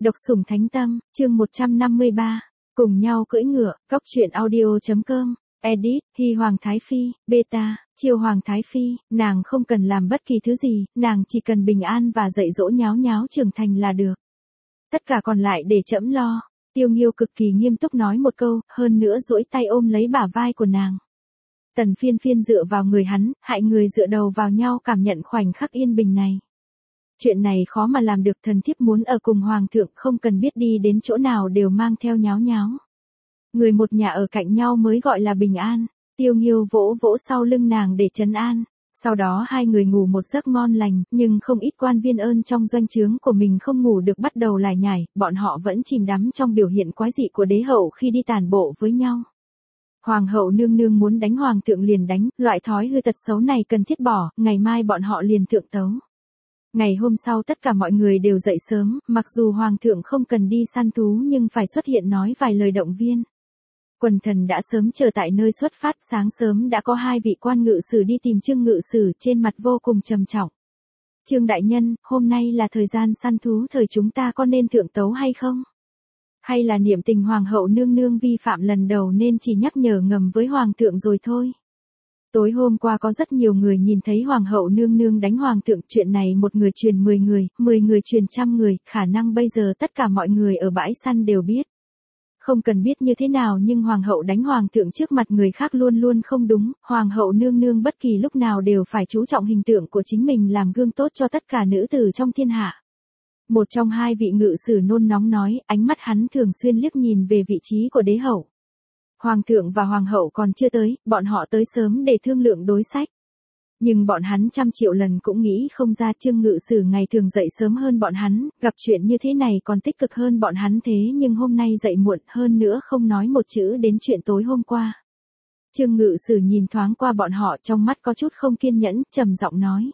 Độc sủng thánh tâm, chương 153. Cùng nhau cưỡi ngựa, Cóc truyện audio.com. Edit, Hy Hoàng Thái Phi, Beta, Chiêu Hoàng Thái Phi, nàng không cần làm bất kỳ thứ gì, nàng chỉ cần bình an và dạy dỗ nháo nháo trưởng thành là được. Tất cả còn lại để trẫm lo. Tiêu Nghiêu cực kỳ nghiêm túc nói một câu, hơn nữa duỗi tay ôm lấy bả vai của nàng. Tần Phiên Phiên dựa vào người hắn, hai người dựa đầu vào nhau cảm nhận khoảnh khắc yên bình này. Chuyện này khó mà làm được, thần thiếp muốn ở cùng hoàng thượng, không cần biết đi đến chỗ nào đều mang theo nháo nháo. Người một nhà ở cạnh nhau mới gọi là bình an. Tiêu Nghiêu vỗ vỗ sau lưng nàng để trấn an. Sau đó hai người ngủ một giấc ngon lành, nhưng không ít quan viên ơn trong doanh trướng của mình không ngủ được bắt đầu lải nhải, bọn họ vẫn chìm đắm trong biểu hiện quái dị của đế hậu khi đi tản bộ với nhau. Hoàng hậu nương nương muốn đánh hoàng thượng liền đánh, loại thói hư tật xấu này cần thiết bỏ, ngày mai bọn họ liền thượng tấu. Ngày hôm sau tất cả mọi người đều dậy sớm, mặc dù hoàng thượng không cần đi săn thú nhưng phải xuất hiện nói vài lời động viên. Quần thần đã sớm chờ tại nơi xuất phát, sáng sớm đã có hai vị quan ngự sử đi tìm Trương ngự sử, trên mặt vô cùng trầm trọng. Trương đại nhân, hôm nay là thời gian săn thú, thời chúng ta có nên thượng tấu hay không? Hay là niệm tình hoàng hậu nương nương vi phạm lần đầu nên chỉ nhắc nhở ngầm với hoàng thượng rồi thôi? Tối hôm qua có rất nhiều người nhìn thấy hoàng hậu nương nương đánh hoàng thượng, chuyện này một người truyền 10 người, 10 người truyền trăm người, khả năng bây giờ tất cả mọi người ở bãi săn đều biết. Không cần biết như thế nào nhưng hoàng hậu đánh hoàng thượng trước mặt người khác luôn luôn không đúng, hoàng hậu nương nương bất kỳ lúc nào đều phải chú trọng hình tượng của chính mình làm gương tốt cho tất cả nữ tử trong thiên hạ. Một trong hai vị ngự sử nôn nóng nói, ánh mắt hắn thường xuyên liếc nhìn về vị trí của đế hậu. Hoàng thượng và hoàng hậu còn chưa tới, bọn họ tới sớm để thương lượng đối sách. Nhưng bọn hắn trăm triệu lần cũng nghĩ không ra Trương ngự sử ngày thường dậy sớm hơn bọn hắn, gặp chuyện như thế này còn tích cực hơn bọn hắn thế nhưng hôm nay dậy muộn hơn nữa không nói một chữ đến chuyện tối hôm qua. Trương ngự sử nhìn thoáng qua bọn họ trong mắt có chút không kiên nhẫn, trầm giọng nói.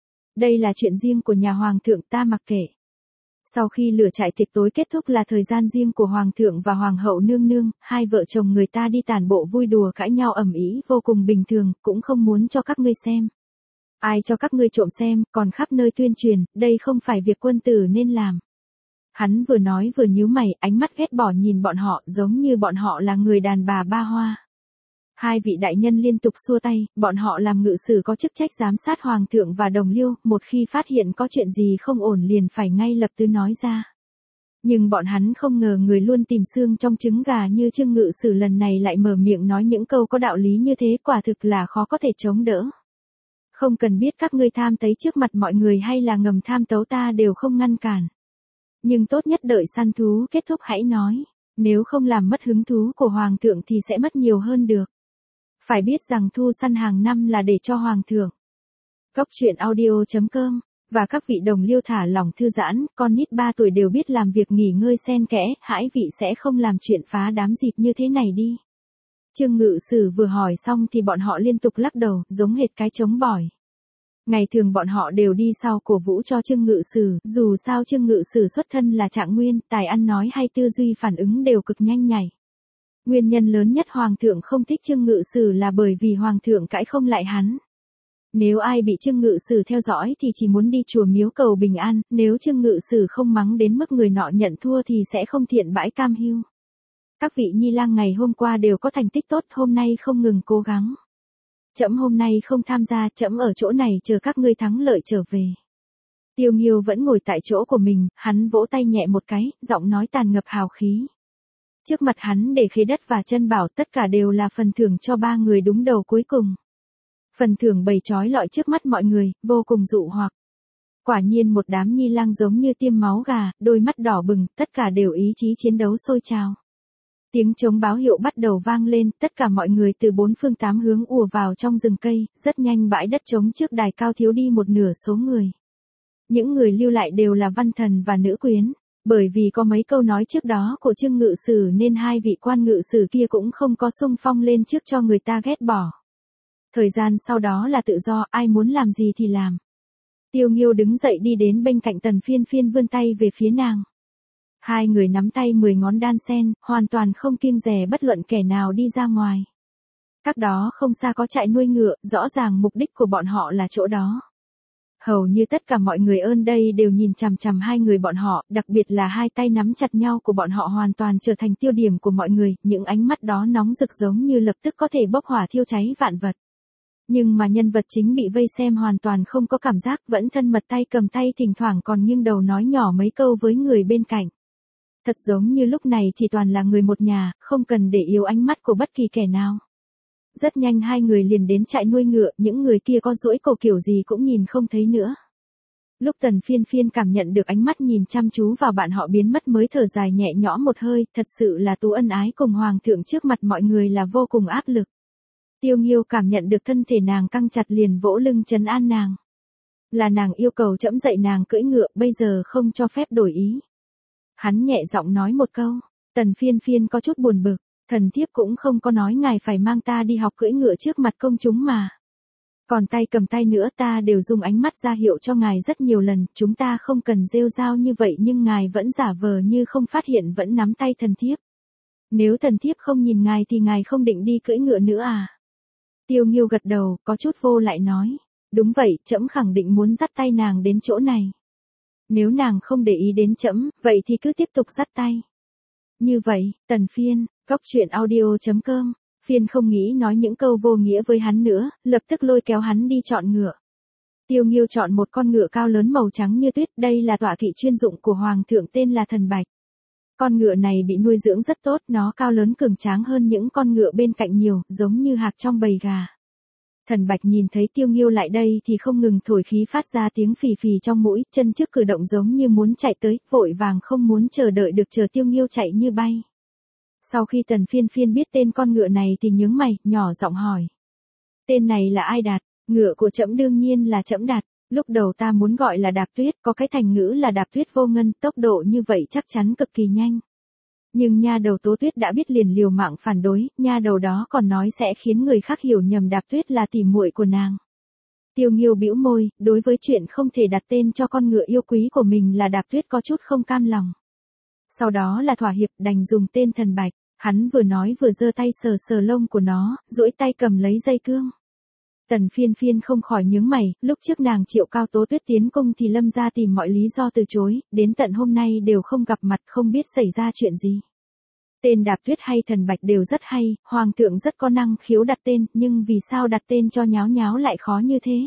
Đây là chuyện riêng của nhà hoàng thượng, ta mặc kệ. Sau khi lửa trại tiệc tối kết thúc là thời gian riêng của hoàng thượng và hoàng hậu nương nương, hai vợ chồng người ta đi tản bộ vui đùa cãi nhau ầm ĩ vô cùng bình thường, cũng không muốn cho các ngươi xem. Ai cho các ngươi trộm xem, còn khắp nơi tuyên truyền, đây không phải việc quân tử nên làm. Hắn vừa nói vừa nhíu mày, ánh mắt ghét bỏ nhìn bọn họ, giống như bọn họ là người đàn bà ba hoa. Hai vị đại nhân liên tục xua tay, bọn họ làm ngự sử có chức trách giám sát hoàng thượng và đồng liêu, một khi phát hiện có chuyện gì không ổn liền phải ngay lập tức nói ra. Nhưng bọn hắn không ngờ người luôn tìm xương trong trứng gà như Trương ngự sử lần này lại mở miệng nói những câu có đạo lý như thế, quả thực là khó có thể chống đỡ. Không cần biết các ngươi tham tấy trước mặt mọi người hay là ngầm tham tấu ta đều không ngăn cản. Nhưng tốt nhất đợi săn thú kết thúc hãy nói, nếu không làm mất hứng thú của hoàng thượng thì sẽ mất nhiều hơn được. Phải biết rằng thu săn hàng năm là để cho hoàng thượng. Cóc truyện audio.com. Và các vị đồng liêu thả lỏng thư giãn, con nít 3 tuổi đều biết làm việc nghỉ ngơi xen kẽ, hãi vị sẽ không làm chuyện phá đám dịp như thế này đi. Trương ngự sử vừa hỏi xong thì bọn họ liên tục lắc đầu, giống hệt cái trống bỏi. Ngày thường bọn họ đều đi sau cổ vũ cho Trương ngự sử, dù sao Trương ngự sử xuất thân là trạng nguyên, tài ăn nói hay tư duy phản ứng đều cực nhanh nhạy. Nguyên nhân lớn nhất hoàng thượng không thích Trương ngự sử là bởi vì hoàng thượng cãi không lại hắn. Nếu ai bị Trương ngự sử theo dõi thì chỉ muốn đi chùa miếu cầu bình an, nếu Trương ngự sử không mắng đến mức người nọ nhận thua thì sẽ không thiện bãi cam hưu. Các vị nhi lang ngày hôm qua đều có thành tích tốt, hôm nay không ngừng cố gắng. Trẫm hôm nay không tham gia, trẫm ở chỗ này chờ các ngươi thắng lợi trở về. Tiêu Nghiêu vẫn ngồi tại chỗ của mình, hắn vỗ tay nhẹ một cái, giọng nói tràn ngập hào khí. Trước mặt hắn để khế đất và chân bảo, tất cả đều là phần thưởng cho 3 người đúng đầu cuối cùng. Phần thưởng bày trói lọi trước mắt mọi người, vô cùng dụ hoặc. Quả nhiên một đám nhi lang giống như tiêm máu gà, đôi mắt đỏ bừng, tất cả đều ý chí chiến đấu sôi trào. Tiếng trống báo hiệu bắt đầu vang lên, tất cả mọi người từ 4 phương 8 hướng ùa vào trong rừng cây, rất nhanh bãi đất trống trước đài cao thiếu đi một nửa số người. Những người lưu lại đều là văn thần và nữ quyến, bởi vì có mấy câu nói trước đó của Trương ngự sử nên hai vị quan ngự sử kia cũng không có xung phong lên trước cho người ta ghét bỏ. Thời gian sau đó là tự do, ai muốn làm gì thì làm. Tiêu Nghiêu đứng dậy đi đến bên cạnh Tần Phiên Phiên vươn tay về phía nàng. Hai người nắm tay 10 ngón đan sen, hoàn toàn không kiêng dè bất luận kẻ nào đi ra ngoài. Cách đó không xa có trại nuôi ngựa, rõ ràng mục đích của bọn họ là chỗ đó. Hầu như tất cả mọi người ơn đây đều nhìn chằm chằm hai người bọn họ, đặc biệt là hai tay nắm chặt nhau của bọn họ hoàn toàn trở thành tiêu điểm của mọi người, những ánh mắt đó nóng rực giống như lập tức có thể bốc hỏa thiêu cháy vạn vật. Nhưng mà nhân vật chính bị vây xem hoàn toàn không có cảm giác, vẫn thân mật tay cầm tay, thỉnh thoảng còn nghiêng đầu nói nhỏ mấy câu với người bên cạnh. Thật giống như lúc này chỉ toàn là người một nhà, không cần để yếu ánh mắt của bất kỳ kẻ nào. Rất nhanh hai người liền đến trại nuôi ngựa, những người kia có duỗi cổ kiểu gì cũng nhìn không thấy nữa. Lúc Tần Phiên Phiên cảm nhận được ánh mắt nhìn chăm chú vào bạn họ biến mất mới thở dài nhẹ nhõm một hơi, thật sự là Tú ân ái cùng hoàng thượng trước mặt mọi người là vô cùng áp lực. Tiêu Nghiêu cảm nhận được thân thể nàng căng chặt liền vỗ lưng trấn an nàng. Là nàng yêu cầu trẫm dạy nàng cưỡi ngựa, bây giờ không cho phép đổi ý. Hắn nhẹ giọng nói một câu, Tần Phiên Phiên có chút buồn bực, thần thiếp cũng không có nói ngài phải mang ta đi học cưỡi ngựa trước mặt công chúng mà. Còn tay cầm tay nữa ta đều dùng ánh mắt ra hiệu cho ngài rất nhiều lần, chúng ta không cần rêu rao như vậy nhưng ngài vẫn giả vờ như không phát hiện vẫn nắm tay thần thiếp. Nếu thần thiếp không nhìn ngài thì ngài không định đi cưỡi ngựa nữa à? Tiêu Nghiêu gật đầu, có chút vô lại nói. Đúng vậy, trẫm khẳng định muốn dắt tay nàng đến chỗ này. Nếu nàng không để ý đến trẫm, vậy thì cứ tiếp tục dắt tay. Như vậy, Tần Phiên, Góc Truyện Audio.com, Phiên không nghĩ nói những câu vô nghĩa với hắn nữa, lập tức lôi kéo hắn đi chọn ngựa. Tiêu Nghiêu chọn một con ngựa cao lớn màu trắng như tuyết, đây là tọa kỵ chuyên dụng của hoàng thượng tên là Thần Bạch. Con ngựa này bị nuôi dưỡng rất tốt, nó cao lớn cường tráng hơn những con ngựa bên cạnh nhiều, giống như hạc trong bầy gà. Thần Bạch nhìn thấy Tiêu Nghiêu lại đây thì không ngừng thổi khí phát ra tiếng phì phì trong mũi, chân trước cử động giống như muốn chạy tới, vội vàng không muốn chờ đợi được chờ Tiêu Nghiêu chạy như bay. Sau khi Tần Phiên Phiên biết tên con ngựa này thì nhướng mày, nhỏ giọng hỏi. Tên này là ai đặt? Ngựa của trẫm đương nhiên là trẫm đặt. Lúc đầu ta muốn gọi là Đạp Tuyết, có cái thành ngữ là Đạp Tuyết vô ngân, tốc độ như vậy chắc chắn cực kỳ nhanh. Nhưng nha đầu Tố Tuyết đã biết liền liều mạng phản đối, nha đầu đó còn nói sẽ khiến người khác hiểu nhầm Đạp Tuyết là tỉ muội của nàng. Tiêu Nghiêu bĩu môi, đối với chuyện không thể đặt tên cho con ngựa yêu quý của mình là Đạp Tuyết có chút không cam lòng. Sau đó là thỏa hiệp, đành dùng tên Thần Bạch, hắn vừa nói vừa giơ tay sờ sờ lông của nó, duỗi tay cầm lấy dây cương. Tần Phiên Phiên không khỏi nhướng mày, lúc trước nàng triệu Cao Tố Tuyết tiến cung thì Lâm gia tìm mọi lý do từ chối, đến tận hôm nay đều không gặp mặt, không biết xảy ra chuyện gì. Tên Đạp Tuyết hay Thần Bạch đều rất hay, hoàng thượng rất có năng khiếu đặt tên, nhưng vì sao đặt tên cho nháo nháo lại khó như thế?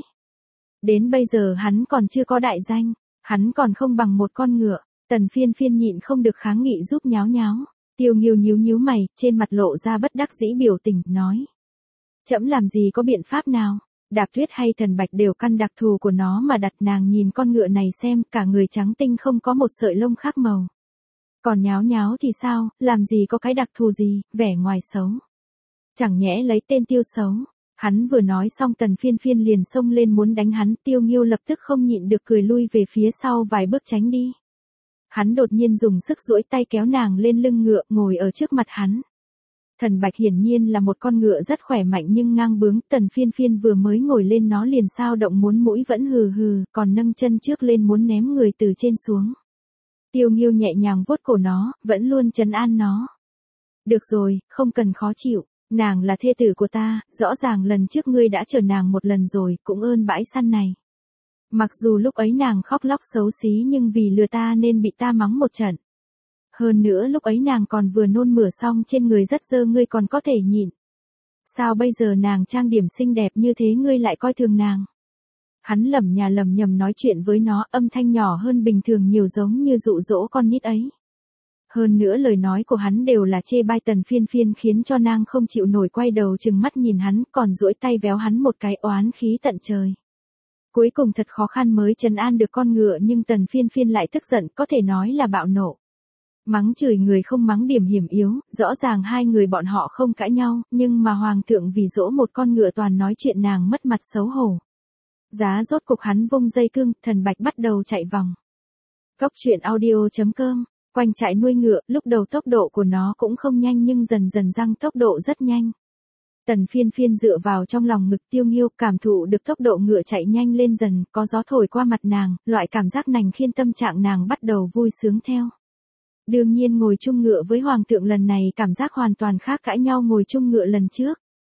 Đến bây giờ hắn còn chưa có đại danh, hắn còn không bằng một con ngựa. Tần Phiên Phiên nhịn không được kháng nghị giúp nháo nháo. Tiêu Nghiêu nhíu mày, trên mặt lộ ra bất đắc dĩ biểu tình, nói. Trẫm làm gì có biện pháp nào, Đạp Tuyết hay Thần Bạch đều căn đặc thù của nó mà đặt. Nàng nhìn con ngựa này xem, cả người trắng tinh không có một sợi lông khác màu. Còn nháo nháo thì sao, làm gì có cái đặc thù gì, vẻ ngoài xấu. Chẳng nhẽ lấy tên Tiêu xấu. Hắn vừa nói xong Tần Phiên Phiên liền xông lên muốn đánh hắn, Tiêu Nghiêu lập tức không nhịn được cười lui về phía sau vài bước tránh đi. Hắn đột nhiên dùng sức duỗi tay kéo nàng lên lưng ngựa, ngồi ở trước mặt hắn. Thần Bạch hiển nhiên là một con ngựa rất khỏe mạnh nhưng ngang bướng, Tần Phiên Phiên vừa mới ngồi lên nó liền sao động muốn mũi vẫn hừ hừ, còn nâng chân trước lên muốn ném người từ trên xuống. Tiêu Nghiêu nhẹ nhàng vuốt cổ nó, vẫn luôn trấn an nó. Được rồi, không cần khó chịu, nàng là thê tử của ta, rõ ràng lần trước ngươi đã chở nàng một lần rồi, cũng ơn bãi săn này. Mặc dù lúc ấy nàng khóc lóc xấu xí nhưng vì lừa ta nên bị ta mắng một trận. Hơn nữa lúc ấy nàng còn vừa nôn mửa xong trên người rất dơ, ngươi còn có thể nhịn. Sao bây giờ nàng trang điểm xinh đẹp như thế ngươi lại coi thường nàng? Hắn lẩm nhẩm nói chuyện với nó, âm thanh nhỏ hơn bình thường nhiều, giống như dụ dỗ con nít ấy. Hơn nữa lời nói của hắn đều là chê bai Tần Phiên Phiên khiến cho nàng không chịu nổi quay đầu trừng mắt nhìn hắn, còn duỗi tay véo hắn một cái, oán khí tận trời. Cuối cùng thật khó khăn mới trấn an được con ngựa nhưng Tần Phiên Phiên lại tức giận, có thể nói là bạo nộ. Mắng chửi người không mắng điểm hiểm yếu, rõ ràng hai người bọn họ không cãi nhau, nhưng mà hoàng thượng vì dỗ một con ngựa toàn nói chuyện nàng mất mặt xấu hổ. Giá rốt cục hắn vung dây cương, Thần Bạch bắt đầu chạy vòng. Góc Truyện Audio.com, quanh trại nuôi ngựa, lúc đầu tốc độ của nó cũng không nhanh nhưng dần dần tăng tốc độ rất nhanh. Tần Phiên Phiên dựa vào trong lòng ngực Tiêu Nghiêu, cảm thụ được tốc độ ngựa chạy nhanh lên dần, có gió thổi qua mặt nàng, loại cảm giác này khiến tâm trạng nàng bắt đầu vui sướng theo. Đương nhiên ngồi chung ngựa với hoàng thượng lần này cảm giác hoàn toàn khác cãi nhau ngồi chung ngựa lần trước.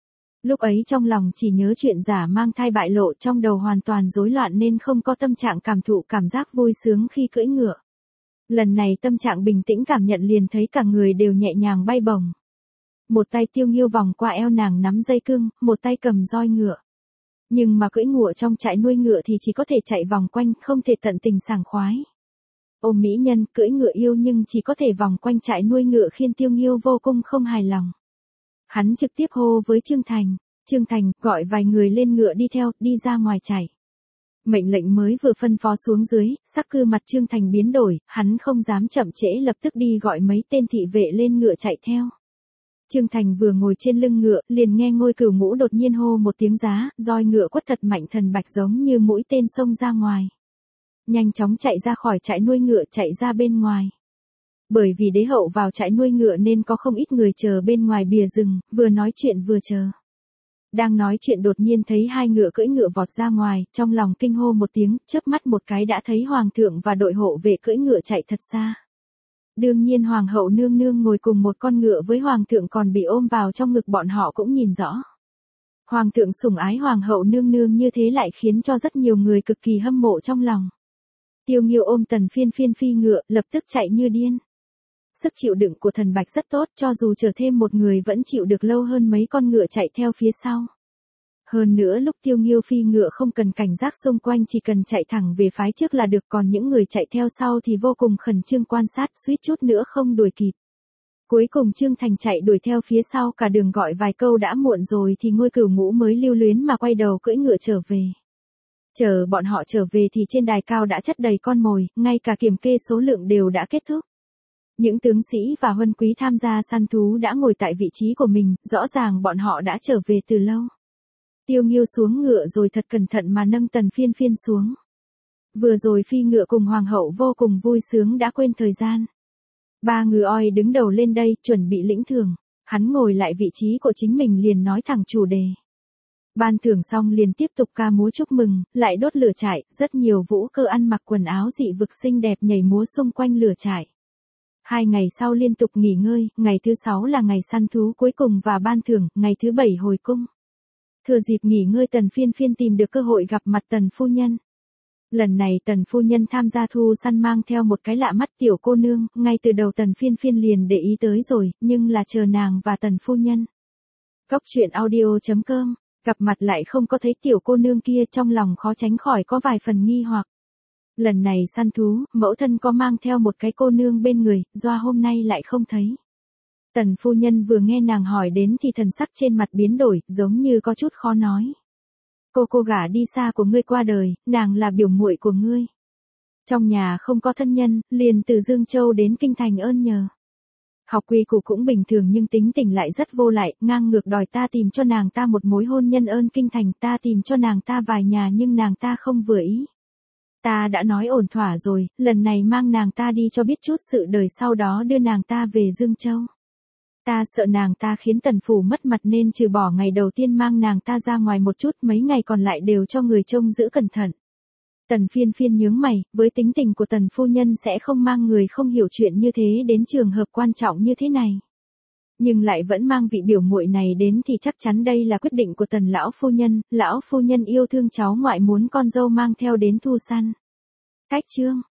Lúc ấy trong lòng chỉ nhớ chuyện giả mang thai bại lộ, trong đầu hoàn toàn rối loạn nên không có tâm trạng cảm thụ cảm giác vui sướng khi cưỡi ngựa. Lần này tâm trạng bình tĩnh cảm nhận liền thấy cả người đều nhẹ nhàng bay bổng. Một tay Tiêu Nghiêu vòng qua eo nàng nắm dây cương, một tay cầm roi ngựa. Nhưng mà cưỡi ngựa trong trại nuôi ngựa thì chỉ có thể chạy vòng quanh, không thể tận tình sảng khoái. Ôm mỹ nhân cưỡi ngựa yêu nhưng chỉ có thể vòng quanh trại nuôi ngựa khiến Tiêu Nghiêu vô cùng không hài lòng. Hắn trực tiếp hô với Trương Thành, Trương Thành, gọi vài người lên ngựa đi theo, đi ra ngoài chạy. Mệnh lệnh mới vừa phân phó xuống dưới, sắc cư mặt Trương Thành biến đổi, hắn không dám chậm trễ lập tức đi gọi mấy tên thị vệ lên ngựa chạy theo. Trương Thành vừa ngồi trên lưng ngựa, liền nghe Ngôi Cửu Ngũ đột nhiên hô một tiếng giá, roi ngựa quất thật mạnh, Thần Bạch giống như mũi tên xông ra ngoài. Nhanh chóng chạy ra khỏi trại nuôi ngựa, chạy ra bên ngoài. Bởi vì đế hậu vào trại nuôi ngựa nên có không ít người chờ bên ngoài bìa rừng, vừa nói chuyện vừa chờ. Đang nói chuyện đột nhiên thấy hai ngựa cưỡi ngựa vọt ra ngoài, trong lòng kinh hô một tiếng, chớp mắt một cái đã thấy hoàng thượng và đội hộ vệ cưỡi ngựa chạy thật xa. Đương nhiên hoàng hậu nương nương ngồi cùng một con ngựa với hoàng thượng còn bị ôm vào trong ngực, bọn họ cũng nhìn rõ. Hoàng thượng sủng ái hoàng hậu nương nương như thế lại khiến cho rất nhiều người cực kỳ hâm mộ trong lòng. Tiêu Nghiêu ôm Tần Phiên Phiên phi ngựa, lập tức chạy như điên. Sức chịu đựng của Thần Bạch rất tốt, cho dù chở thêm một người vẫn chịu được lâu hơn mấy con ngựa chạy theo phía sau. Hơn nữa lúc Tiêu Nghiêu phi ngựa không cần cảnh giác xung quanh, chỉ cần chạy thẳng về phái trước là được, còn những người chạy theo sau thì vô cùng khẩn trương quan sát, suýt chút nữa không đuổi kịp. Cuối cùng Trương Thành chạy đuổi theo phía sau, cả đường gọi vài câu đã muộn rồi thì Ngôi Cửu Ngũ mới lưu luyến mà quay đầu cưỡi ngựa trở về. Chờ bọn họ trở về thì trên đài cao đã chất đầy con mồi, ngay cả kiểm kê số lượng đều đã kết thúc. Những tướng sĩ và huân quý tham gia săn thú đã ngồi tại vị trí của mình, rõ ràng bọn họ đã trở về từ lâu. Tiêu Nghiêu xuống ngựa rồi thật cẩn thận mà nâng Tần Phiên Phiên xuống. Vừa rồi phi ngựa cùng hoàng hậu vô cùng vui sướng đã quên thời gian. Ba ngựa oi đứng đầu lên đây, chuẩn bị lĩnh thưởng. Hắn ngồi lại vị trí của chính mình liền nói thẳng chủ đề. Ban thưởng xong liền tiếp tục ca múa chúc mừng, lại đốt lửa trại, rất nhiều vũ cơ ăn mặc quần áo dị vực xinh đẹp nhảy múa xung quanh lửa trại. 2 ngày sau liên tục nghỉ ngơi, ngày thứ 6 là ngày săn thú cuối cùng và ban thưởng, ngày thứ 7 hồi cung. Thừa dịp nghỉ ngơi Tần Phiên Phiên tìm được cơ hội gặp mặt Tần phu nhân. Lần này Tần phu nhân tham gia thu săn mang theo một cái lạ mắt tiểu cô nương, ngay từ đầu Tần Phiên Phiên liền để ý tới rồi, nhưng là chờ nàng và Tần phu nhân. Góc truyện audio.com, gặp mặt lại không có thấy tiểu cô nương kia, trong lòng khó tránh khỏi có vài phần nghi hoặc. Lần này săn thú, mẫu thân có mang theo một cái cô nương bên người, doa hôm nay lại không thấy. Tần phu nhân vừa nghe nàng hỏi đến thì thần sắc trên mặt biến đổi, giống như có chút khó nói. Cô gả đi xa của ngươi qua đời, nàng là biểu muội của ngươi. Trong nhà không có thân nhân, liền từ Dương Châu đến Kinh Thành ơn nhờ. Học quy củ cũng bình thường nhưng tính tình lại rất vô lại, ngang ngược đòi ta tìm cho nàng ta một mối hôn nhân ơn Kinh Thành, ta tìm cho nàng ta vài nhà nhưng nàng ta không vừa ý. Ta đã nói ổn thỏa rồi, lần này mang nàng ta đi cho biết chút sự đời, sau đó đưa nàng ta về Dương Châu. Ta sợ nàng ta khiến Tần phủ mất mặt nên trừ bỏ ngày đầu tiên mang nàng ta ra ngoài một chút, mấy ngày còn lại đều cho người trông giữ cẩn thận. Tần Phiên Phiên nhướng mày, với tính tình của Tần phu nhân sẽ không mang người không hiểu chuyện như thế đến trường hợp quan trọng như thế này. Nhưng lại vẫn mang vị biểu muội này đến thì chắc chắn đây là quyết định của Tần lão phu nhân yêu thương cháu ngoại muốn con dâu mang theo đến thu săn. Cách chương